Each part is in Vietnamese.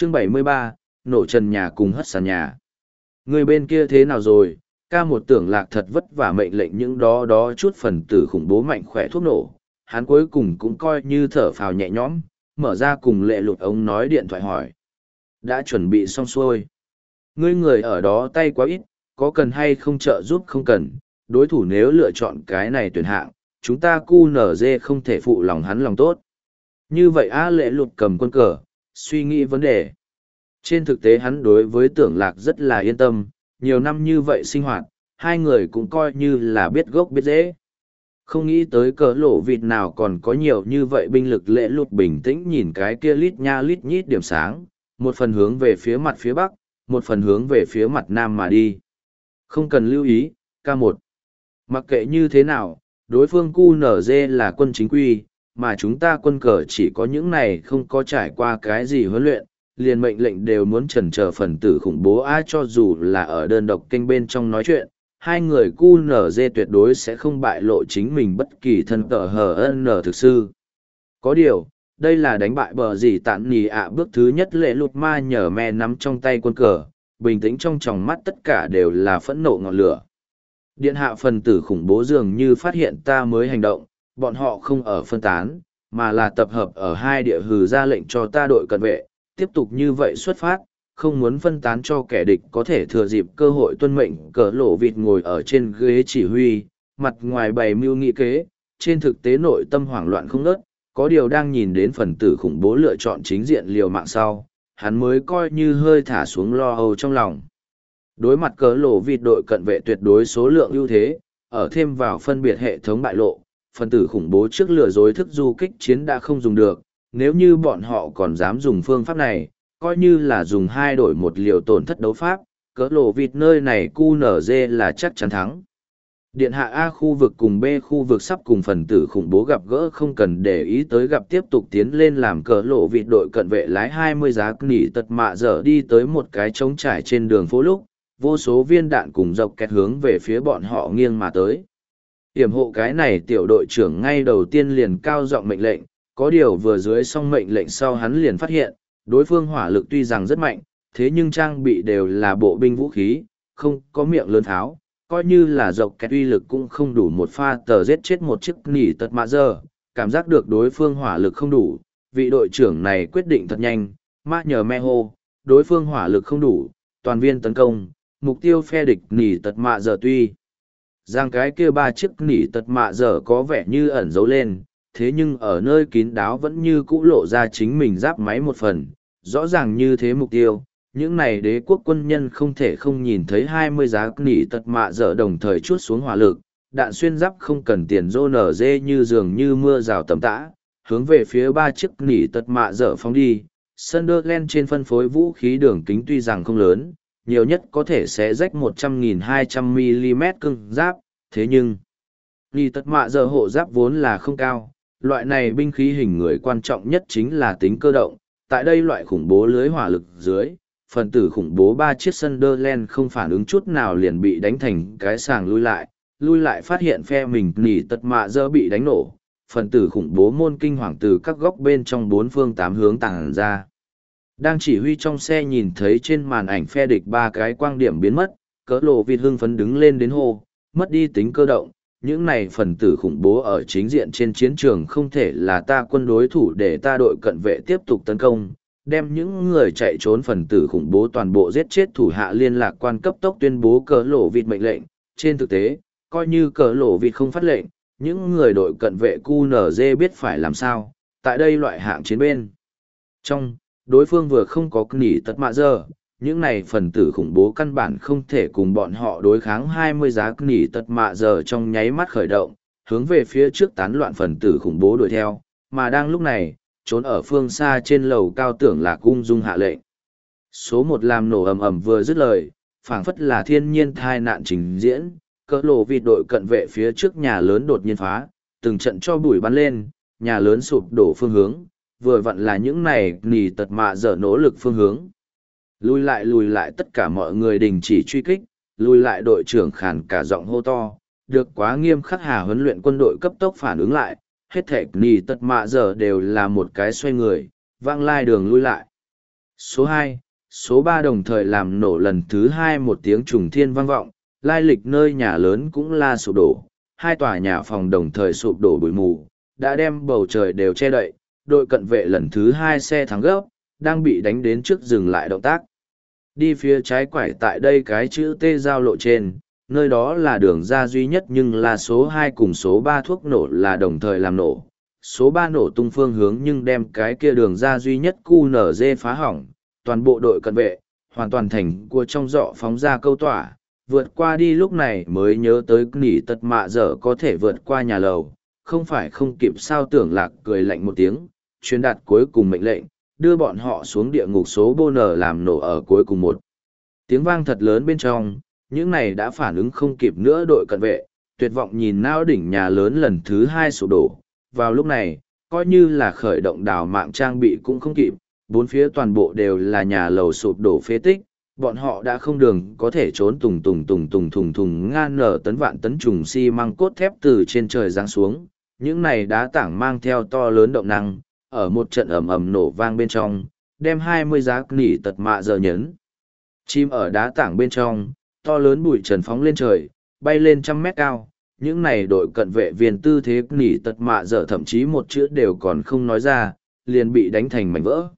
Chương 73, nổ trần nhà cùng hất sàn nhà. Người bên kia thế nào rồi? Ca một tưởng lạc thật vất vả mệnh lệnh những đó chút phần tử khủng bố mạnh khỏe thuốc nổ. Hắn cuối cùng cũng coi như thở phào nhẹ nhõm, mở ra cùng Lệ Lụt ống nói điện thoại hỏi. Đã chuẩn bị xong xuôi. Ngươi người ở đó tay quá ít, có cần hay không trợ giúp không cần. Đối thủ nếu lựa chọn cái này tuyển hạng, chúng ta QNZ không thể phụ lòng hắn lòng tốt. Như vậy Lệ Lụt cầm quân cờ, suy nghĩ vấn đề. Trên thực tế hắn đối với tưởng lạc rất là yên tâm, nhiều năm như vậy sinh hoạt, hai người cũng coi như là biết gốc biết rễ. Không nghĩ tới cờ lộ vịt nào còn có nhiều như vậy binh lực. Lệ Lụt bình tĩnh nhìn cái kia lít nha lít nhít điểm sáng, một phần hướng về phía mặt phía bắc, một phần hướng về phía mặt nam mà đi. Không cần lưu ý, K1. Mặc kệ như thế nào, đối phương QNZ là quân chính quy, mà chúng ta quân cờ chỉ có những này không có trải qua cái gì huấn luyện, liền mệnh lệnh đều muốn chần chờ phần tử khủng bố ai cho dù là ở đơn độc kênh bên trong nói chuyện, hai người QNZ tuyệt đối sẽ không bại lộ chính mình bất kỳ thân cờ HN thực sư. Có điều, đây là đánh bại bờ gì tạn nì bước thứ nhất. Lệ Lụt ma nhờ me nắm trong tay quân cờ, bình tĩnh trong tròng mắt tất cả đều là phẫn nộ ngọn lửa. Điện hạ phần tử khủng bố dường như phát hiện ta mới hành động, bọn họ không ở phân tán, mà là tập hợp ở hai địa hừ ra lệnh cho ta đội cận vệ, tiếp tục như vậy xuất phát, không muốn phân tán cho kẻ địch có thể thừa dịp cơ hội tuân mệnh. Cờ lộ vịt ngồi ở trên ghế chỉ huy, mặt ngoài bày mưu nghị kế, trên thực tế nội tâm hoảng loạn không ngớt, có điều đang nhìn đến phần tử khủng bố lựa chọn chính diện liều mạng sau, hắn mới coi như hơi thả xuống lo âu trong lòng. Đối mặt cờ lộ vịt đội cận vệ tuyệt đối số lượng ưu thế, ở thêm vào phân biệt hệ thống bại lộ, phần tử khủng bố trước lừa dối thức du kích chiến đã không dùng được, nếu như bọn họ còn dám dùng phương pháp này, coi như là dùng 2 đổi 1 liều tổn thất đấu pháp, cỡ lộ vịt nơi này QNZ là chắc chắn thắng. Điện hạ A khu vực cùng B khu vực sắp cùng phần tử khủng bố gặp gỡ, không cần để ý tới gặp tiếp tục tiến lên. Làm cỡ lộ vịt đội cận vệ lái 20 giá nỉ tật mạ dở đi tới một cái trống trải trên đường phố lúc, vô số viên đạn cùng dọc kẹt hướng về phía bọn họ nghiêng mà tới. Hiểm hộ cái này tiểu đội trưởng ngay đầu tiên liền cao giọng mệnh lệnh, có điều vừa dưới xong mệnh lệnh sau hắn liền phát hiện, đối phương hỏa lực tuy rằng rất mạnh, thế nhưng trang bị đều là bộ binh vũ khí, không có miệng lớn tháo, coi như là dọc kẹt uy lực cũng không đủ một pha tờ giết chết một chiếc nỉ tật mạ giờ. Cảm giác được đối phương hỏa lực không đủ, vị đội trưởng này quyết định thật nhanh, mã nhờ me hô, đối phương hỏa lực không đủ, toàn viên tấn công, mục tiêu phe địch nỉ tật mạ giờ. Tuy rằng cái kia 3 chiếc nỉ tật mạ giờ có vẻ như ẩn giấu lên, thế nhưng ở nơi kín đáo vẫn như cũ lộ ra chính mình giáp máy một phần, rõ ràng như thế mục tiêu. Những này đế quốc quân nhân không thể không nhìn thấy 20 giá nỉ tật mạ dở đồng thời chuốt xuống hỏa lực, đạn xuyên giáp không cần tiền rô nở dê như dường như mưa rào tầm tã, hướng về phía 3 chiếc nỉ tật mạ dở phóng đi. Sunderland trên phân phối vũ khí đường kính tuy rằng không lớn, nhiều nhất có thể sẽ rách 100.200mm cưng giáp, thế nhưng nỉ tật mạ dở hộ giáp vốn là không cao, loại này binh khí hình người quan trọng nhất chính là tính cơ động. Tại đây loại khủng bố lưới hỏa lực dưới, phần tử khủng bố 3 chiếc Sunderland không phản ứng chút nào liền bị đánh thành cái sàng lui lại phát hiện phe mình nỉ tật mạ dơ bị đánh nổ, phần tử khủng bố môn kinh hoàng từ các góc bên trong 4 phương 8 hướng tàng ra. Đang chỉ huy trong xe nhìn thấy trên màn ảnh phe địch 3 cái quang điểm biến mất, cỡ lộ vịt hưng phấn đứng lên đến hô, mất đi tính cơ động. Những này phần tử khủng bố ở chính diện trên chiến trường không thể là ta quân đối thủ, để ta đội cận vệ tiếp tục tấn công, đem những người chạy trốn phần tử khủng bố toàn bộ giết chết. Thủ hạ liên lạc quan cấp tốc tuyên bố cờ lộ vịt mệnh lệnh. Trên thực tế, coi như cờ lộ vịt không phát lệnh, những người đội cận vệ QNZ biết phải làm sao. Tại đây loại hạng chiến bên trong, đối phương vừa không có nỉ tật mạ giờ, những này phần tử khủng bố căn bản không thể cùng bọn họ đối kháng. 20 giá nỉ tật mạ giờ trong nháy mắt khởi động, hướng về phía trước tán loạn phần tử khủng bố đuổi theo, mà đang lúc này, trốn ở phương xa trên lầu cao tưởng lạc ung dung hạ lệnh. Số 1 làm nổ ầm ầm vừa dứt lời, phảng phất là thiên nhiên thai nạn trình diễn, cỡ lộ vịt đội cận vệ phía trước nhà lớn đột nhiên phá, từng trận cho bụi bắn lên, nhà lớn sụp đổ phương hướng, vừa vặn là những này nỉ tật mạ giờ nỗ lực phương hướng. Lùi lại tất cả mọi người đình chỉ truy kích, lùi lại. Đội trưởng khàn cả giọng hô to, được quá nghiêm khắc hà huấn luyện quân đội cấp tốc phản ứng lại, hết thảy nỉ tật mạ giờ đều là một cái xoay người, vang lai đường lui lại. Số 2, số 3 đồng thời làm nổ lần thứ 2 một tiếng trùng thiên vang vọng, lai lịch nơi nhà lớn cũng la sụp đổ, hai tòa nhà phòng đồng thời sụp đổ bụi mù, đã đem bầu trời đều che đậy, đội cận vệ lần thứ 2 xe thắng gấp, đang bị đánh đến trước dừng lại động tác. Đi phía trái quải tại đây cái chữ T giao lộ trên, nơi đó là đường ra duy nhất nhưng là số 2 cùng số 3 thuốc nổ là đồng thời làm nổ. Số 3 nổ tung phương hướng nhưng đem cái kia đường ra duy nhất QNZ phá hỏng, toàn bộ đội cận vệ, hoàn toàn thành cua trong giọ phóng ra câu tỏa, vượt qua đi lúc này mới nhớ tới nỉ tật mạ dở có thể vượt qua nhà lầu, không phải không kịp sao Tưởng Lạc cười lạnh một tiếng, truyền đạt cuối cùng mệnh lệnh, đưa bọn họ xuống địa ngục số bô nở làm nổ ở cuối cùng một. Tiếng vang thật lớn bên trong, những này đã phản ứng không kịp nữa đội cận vệ, tuyệt vọng nhìn nao đỉnh nhà lớn lần thứ 2 sụp đổ. Vào lúc này, coi như là khởi động đào mạng trang bị cũng không kịp, bốn phía toàn bộ đều là nhà lầu sụp đổ phế tích, bọn họ đã không đường có thể trốn thùng ngan nở tấn vạn tấn trùng xi măng cốt thép từ trên trời giáng xuống, những này đá tảng mang theo to lớn động năng, ở một trận ầm ầm nổ vang bên trong, đem 20 giá nỉ tật mạ giờ nhấn. Chim ở đá tảng bên trong, to lớn bụi trần phóng lên trời, bay lên trăm mét cao, những này đội cận vệ viên tư thế nỉ tật mạ giờ thậm chí một chữ đều còn không nói ra, liền bị đánh thành mảnh vỡ.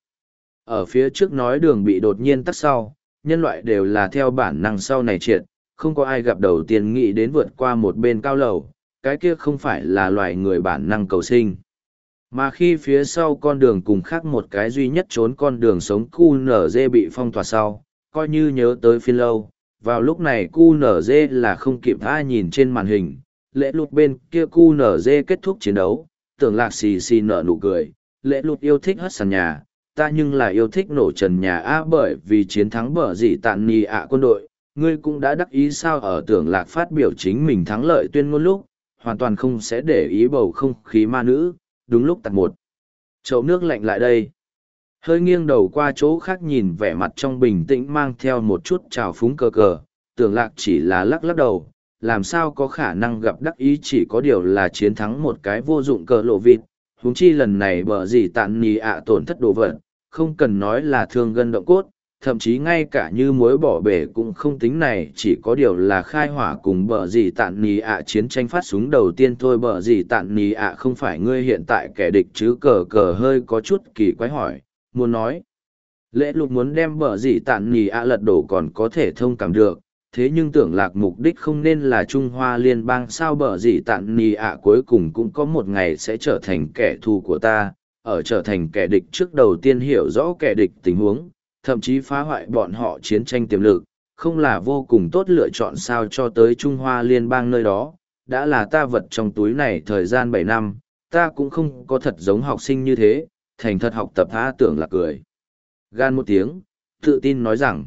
Ở phía trước nói đường bị đột nhiên tắt sau, nhân loại đều là theo bản năng sau này triệt, không có ai gặp đầu tiên nghĩ đến vượt qua một bên cao lầu, cái kia không phải là loài người bản năng cầu sinh. Mà khi phía sau con đường cùng khác một cái duy nhất trốn con đường sống QNZ bị phong tỏa sau, coi như nhớ tới phiên lâu, vào lúc này QNZ là không kịp ai nhìn trên màn hình, lễ lụt bên kia QNZ kết thúc chiến đấu, Tưởng Lạc xì xì nở nụ cười, lễ lụt yêu thích hất sàn nhà, ta nhưng là yêu thích nổ trần nhà A bởi vì chiến thắng bở gì tạn nì ạ quân đội, ngươi cũng đã đắc ý sao ở Tưởng Lạc phát biểu chính mình thắng lợi tuyên ngôn lúc, hoàn toàn không sẽ để ý bầu không khí ma nữ, đúng lúc tạt một chậu nước lạnh lại đây. Hơi nghiêng đầu qua chỗ khác nhìn vẻ mặt trong bình tĩnh mang theo một chút trào phúng cờ cờ, Tưởng Lạc chỉ là lắc lắc đầu, làm sao có khả năng gặp đắc ý chỉ có điều là chiến thắng một cái vô dụng cờ lộ vịt, huống chi lần này bở gì tạn nì ạ tổn thất đồ vật, không cần nói là thương gân động cốt, thậm chí ngay cả như muối bỏ bể cũng không tính này chỉ có điều là khai hỏa cùng bở gì tạn nì ạ chiến tranh phát súng đầu tiên thôi. Bở gì tạn nì ạ không phải ngươi hiện tại kẻ địch chứ? Cờ cờ hơi có chút kỳ quái hỏi, muốn nói lễ lục muốn đem bở gì tạn nì ạ lật đổ còn có thể thông cảm được, thế nhưng Tưởng Lạc mục đích không nên là Trung Hoa Liên bang sao? Bở gì tạn nì ạ cuối cùng cũng có một ngày sẽ trở thành kẻ thù của ta, ở trở thành kẻ địch trước đầu tiên hiểu rõ kẻ địch tình huống, thậm chí phá hoại bọn họ chiến tranh tiềm lực, không là vô cùng tốt lựa chọn sao? Cho tới Trung Hoa Liên bang nơi đó, đã là ta vật trong túi này thời gian 7 năm, ta cũng không có thật giống học sinh như thế, thành thật học tập. Tưởng Lạc cười gan một tiếng, tự tin nói rằng,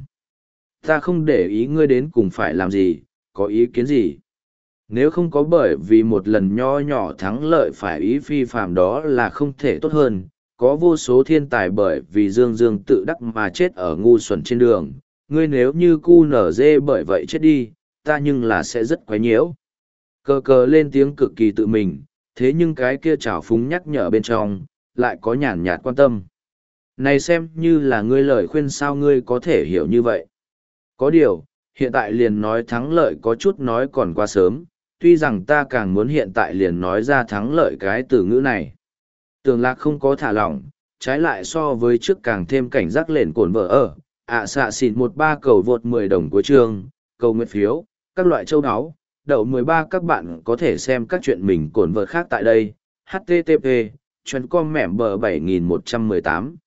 ta không để ý ngươi đến cùng phải làm gì, có ý kiến gì. Nếu không có bởi vì một lần nho nhỏ thắng lợi phải ý phi phàm đó là không thể tốt hơn, có vô số thiên tài bởi vì dương dương tự đắc mà chết ở ngu xuẩn trên đường, ngươi nếu như cu nở dê bởi vậy chết đi, ta nhưng là sẽ rất quái nhiễu. Cờ cờ lên tiếng cực kỳ tự mình, thế nhưng cái kia trào phúng nhắc nhở bên trong, lại có nhàn nhạt quan tâm. Này xem như là ngươi lời khuyên sao ngươi có thể hiểu như vậy. Có điều, hiện tại liền nói thắng lợi có chút nói còn quá sớm, tuy rằng ta càng muốn hiện tại liền nói ra thắng lợi cái từ ngữ này. Tưởng Lạc không có thả lỏng, trái lại so với trước càng thêm cảnh giác lền cồn vợ ở, xạ xịn 13 cầu vượt 10 đồng cuối chương, cầu nguyện phiếu, các loại châu áo, đậu 13 các bạn có thể xem các chuyện mình cồn vợ khác tại đây, http, chuyên com mẻm bờ 7118.